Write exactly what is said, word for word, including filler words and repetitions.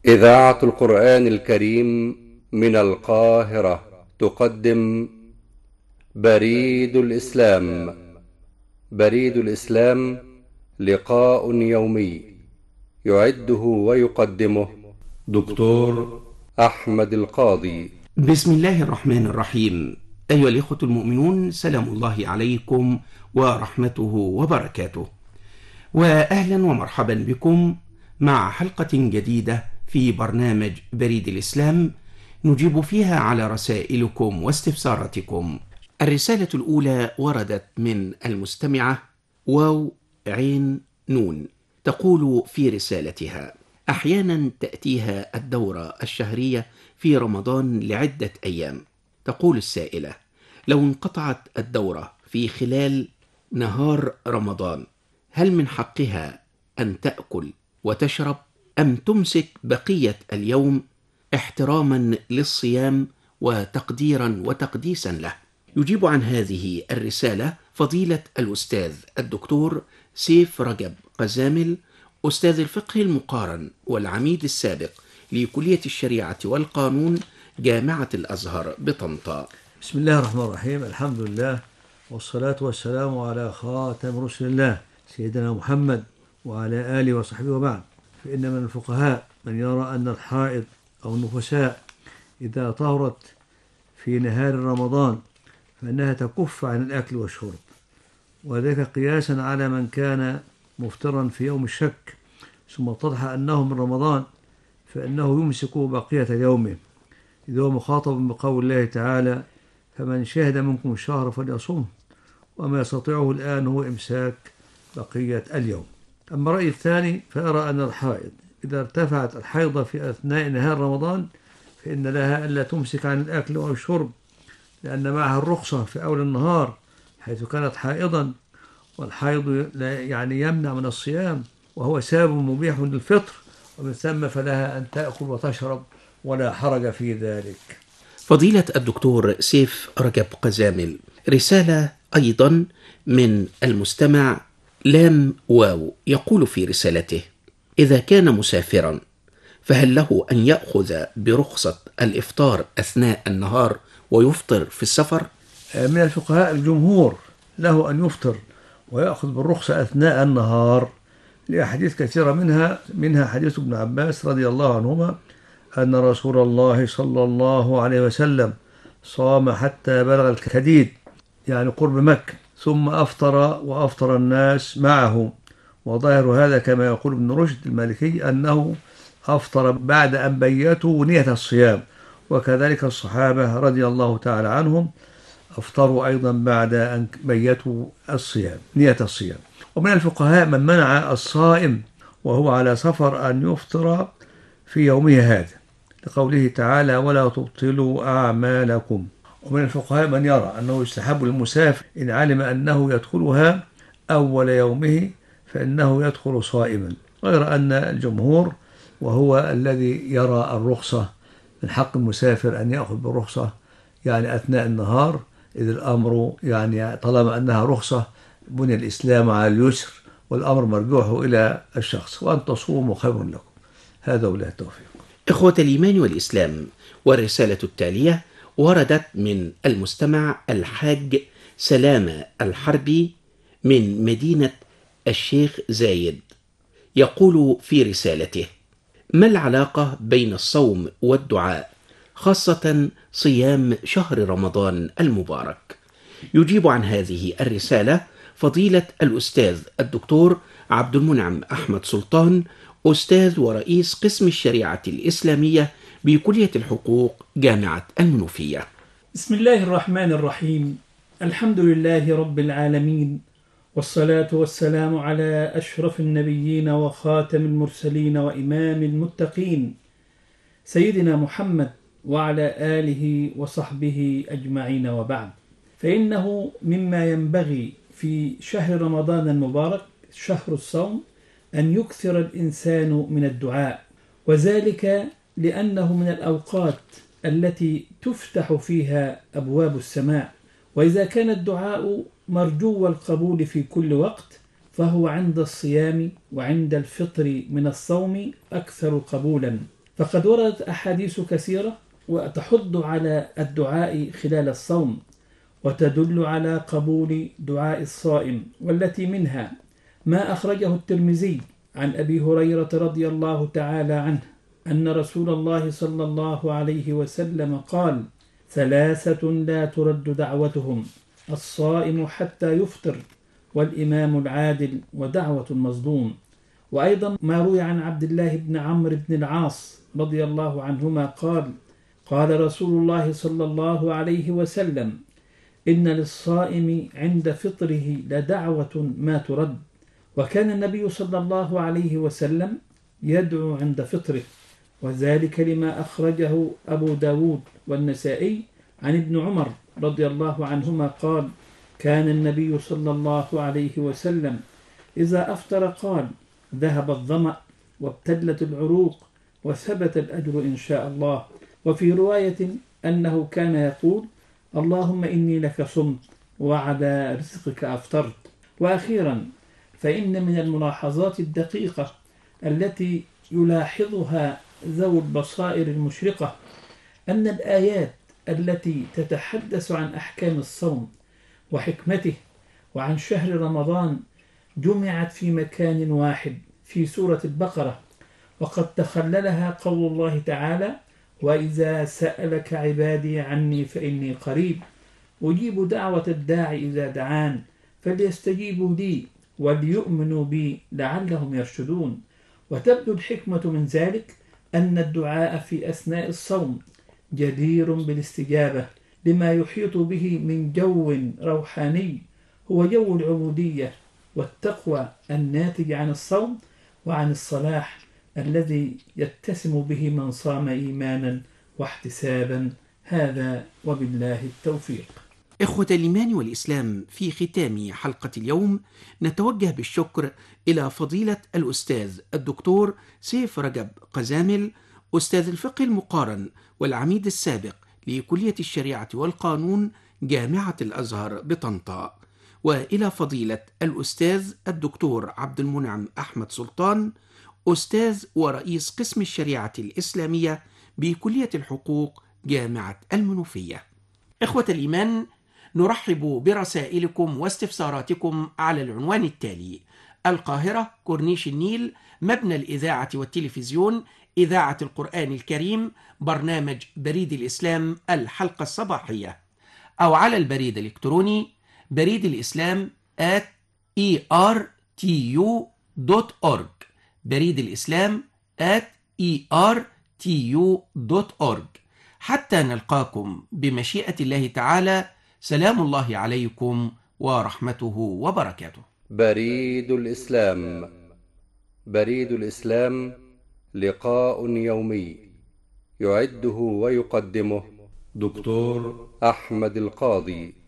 إذاعة القرآن الكريم من القاهرة تقدم بريد الإسلام. بريد الإسلام لقاء يومي يعده ويقدمه دكتور أحمد القاضي. بسم الله الرحمن الرحيم. أيها الإخوة المؤمنون، سلام الله عليكم ورحمته وبركاته، وأهلا ومرحبا بكم مع حلقة جديدة في برنامج بريد الإسلام نجيب فيها على رسائلكم واستفساراتكم. الرسالة الأولى وردت من المستمعة واو عين نون، تقول في رسالتها: أحيانا تأتيها الدورة الشهرية في رمضان لعدة أيام. تقول السائلة: لو انقطعت الدورة في خلال نهار رمضان، هل من حقها أن تأكل وتشرب أم تمسك بقية اليوم احتراما للصيام وتقديرا وتقديسا له؟ يجيب عن هذه الرسالة فضيلة الأستاذ الدكتور سيف رجب قزامل، أستاذ الفقه المقارن والعميد السابق لكلية الشريعة والقانون جامعة الأزهر بطنطا. بسم الله الرحمن الرحيم. الحمد لله والصلاة والسلام على خاتم رسل الله سيدنا محمد وعلى آله وصحبه وبعد. فإن من الفقهاء من يرى أن الحائض أو النفساء إذا طهرت في نهار رمضان فإنها تكف عن الأكل والشرب، وذلك قياسا على من كان مفطرا في يوم الشك ثم اتضح أنه من رمضان فإنه يمسك بقية يومه، إذ هو مخاطب بقول الله تعالى: فمن شهد منكم الشهر فليصوم، وما يستطيعه الآن هو إمساك بقية اليوم. أما الرأي الثاني فأرى أن الحائض إذا ارتفعت الحيضة في أثناء نهار رمضان فإن لها ألا تمسك عن الأكل والشرب، لأن معها الرخصة في أول النهار حيث كانت حائضا، والحيض يعني يمنع من الصيام وهو سبب مبيح للفطر، ومن ثم فلها أن تأكل وتشرب ولا حرج في ذلك. فضيلة الدكتور سيف رجب قزامل، رسالة أيضا من المستمع لام واو، يقول في رسالته: إذا كان مسافرا فهل له أن يأخذ برخصة الإفطار أثناء النهار ويفطر في السفر؟ من الفقهاء الجمهور له أن يفطر ويأخذ بالرخصة أثناء النهار لأحاديث كثيرة، منها منها حديث ابن عباس رضي الله عنهما أن رسول الله صلى الله عليه وسلم صام حتى بلغ الكديد يعني قرب مكة ثم أفطر وأفطر الناس معه، وظاهر هذا كما يقول ابن رشد المالكي أنه أفطر بعد أن بيتوا نية الصيام، وكذلك الصحابة رضي الله تعالى عنهم أفطروا أيضا بعد أن بيتوا الصيام نية الصيام. ومن الفقهاء من منع الصائم وهو على سفر أن يفطر في يومه هذا لقوله تعالى: ولا تبطلوا أعمالكم. ومن الفقهاء من يرى أنه يستحب للمسافر إن علم أنه يدخلها أول يومه فإنه يدخل صائما، غير أن الجمهور وهو الذي يرى الرخصة من حق المسافر أن يأخذ بالرخصة يعني أثناء النهار، إذ الأمر يعني طالما أنها رخصة بني الإسلام على اليسر، والأمر مرجوح إلى الشخص، وأن تصوموا خير لكم. هذا وبالله التوفيق. إخوة الإيمان والإسلام، والرسالة التالية وردت من المستمع الحاج سلامة الحربي من مدينة الشيخ زايد، يقول في رسالته: ما العلاقة بين الصوم والدعاء، خاصة صيام شهر رمضان المبارك؟ يجيب عن هذه الرسالة فضيلة الأستاذ الدكتور عبد المنعم أحمد سلطان، أستاذ ورئيس قسم الشريعة الإسلامية بكلية الحقوق جامعة المنوفية. بسم الله الرحمن الرحيم. الحمد لله رب العالمين، والصلاة والسلام على أشرف النبيين وخاتم المرسلين وإمام المتقين سيدنا محمد وعلى آله وصحبه أجمعين، وبعد. فإنه مما ينبغي في شهر رمضان المبارك شهر الصوم أن يكثر الإنسان من الدعاء، وذلك لأنه من الأوقات التي تفتح فيها أبواب السماء، وإذا كان الدعاء مرجو القبول في كل وقت فهو عند الصيام وعند الفطر من الصوم أكثر قبولا، فقد وردت أحاديث كثيرة وتحض على الدعاء خلال الصوم، وتدل على قبول دعاء الصائم، والتي منها ما أخرجه الترمذي عن أبي هريرة رضي الله تعالى عنه أن رسول الله صلى الله عليه وسلم قال: ثلاثة لا ترد دعوتهم: الصائم حتى يفطر، والإمام العادل، ودعوة المظلوم. وأيضا ما روي عن عبد الله بن عمرو بن العاص رضي الله عنهما قال: قال رسول الله صلى الله عليه وسلم: إن للصائم عند فطره لدعوة ما ترد. وكان النبي صلى الله عليه وسلم يدعو عند فطره، وذلك لما أخرجه أبو داود والنسائي عن ابن عمر رضي الله عنهما قال: كان النبي صلى الله عليه وسلم إذا أفطر قال: ذهب الظمأ وابتلت العروق وثبت الأجر إن شاء الله. وفي رواية أنه كان يقول: اللهم إني لك صمت وعلى رزقك أفطرت. وأخيرا، فإن من الملاحظات الدقيقة التي يلاحظها ذو البصائر المشرقة أن الآيات التي تتحدث عن أحكام الصوم وحكمته وعن شهر رمضان جمعت في مكان واحد في سورة البقرة، وقد تخللها قول الله تعالى: وإذا سألك عبادي عني فإني قريب أجيب دعوة الداعي إذا دعان فليستجيبوا لي وليؤمنوا بي لعلهم يرشدون. وتبدو الحكمة من ذلك أن الدعاء في أثناء الصوم جدير بالاستجابة لما يحيط به من جو روحاني هو جو العبودية والتقوى الناتج عن الصوم وعن الصلاح الذي يتسم به من صام إيمانا واحتسابا. هذا وبالله التوفيق. إخوة الإيمان والإسلام، في ختام حلقة اليوم نتوجه بالشكر إلى فضيلة الأستاذ الدكتور سيف رجب قزامل، أستاذ الفقه المقارن والعميد السابق لكلية الشريعة والقانون جامعة الأزهر بطنطا، وإلى فضيلة الأستاذ الدكتور عبد المنعم أحمد سلطان، أستاذ ورئيس قسم الشريعة الإسلامية بكلية الحقوق جامعة المنوفية. إخوة الإيمان، نرحب برسائلكم واستفساراتكم على العنوان التالي: القاهرة، كورنيش النيل، مبنى الإذاعة والتلفزيون، إذاعة القرآن الكريم، برنامج بريد الإسلام الحلقة الصباحية، أو على البريد الإلكتروني بريد الإسلام at إي آر تي يو دوت أورج، بريد الإسلام at إي آر تي يو دوت أورج. حتى نلقاكم بمشيئة الله تعالى، سلام الله عليكم ورحمته وبركاته. بريد الإسلام. بريد الإسلام لقاء يومي يعده ويقدمه دكتور أحمد القاضي.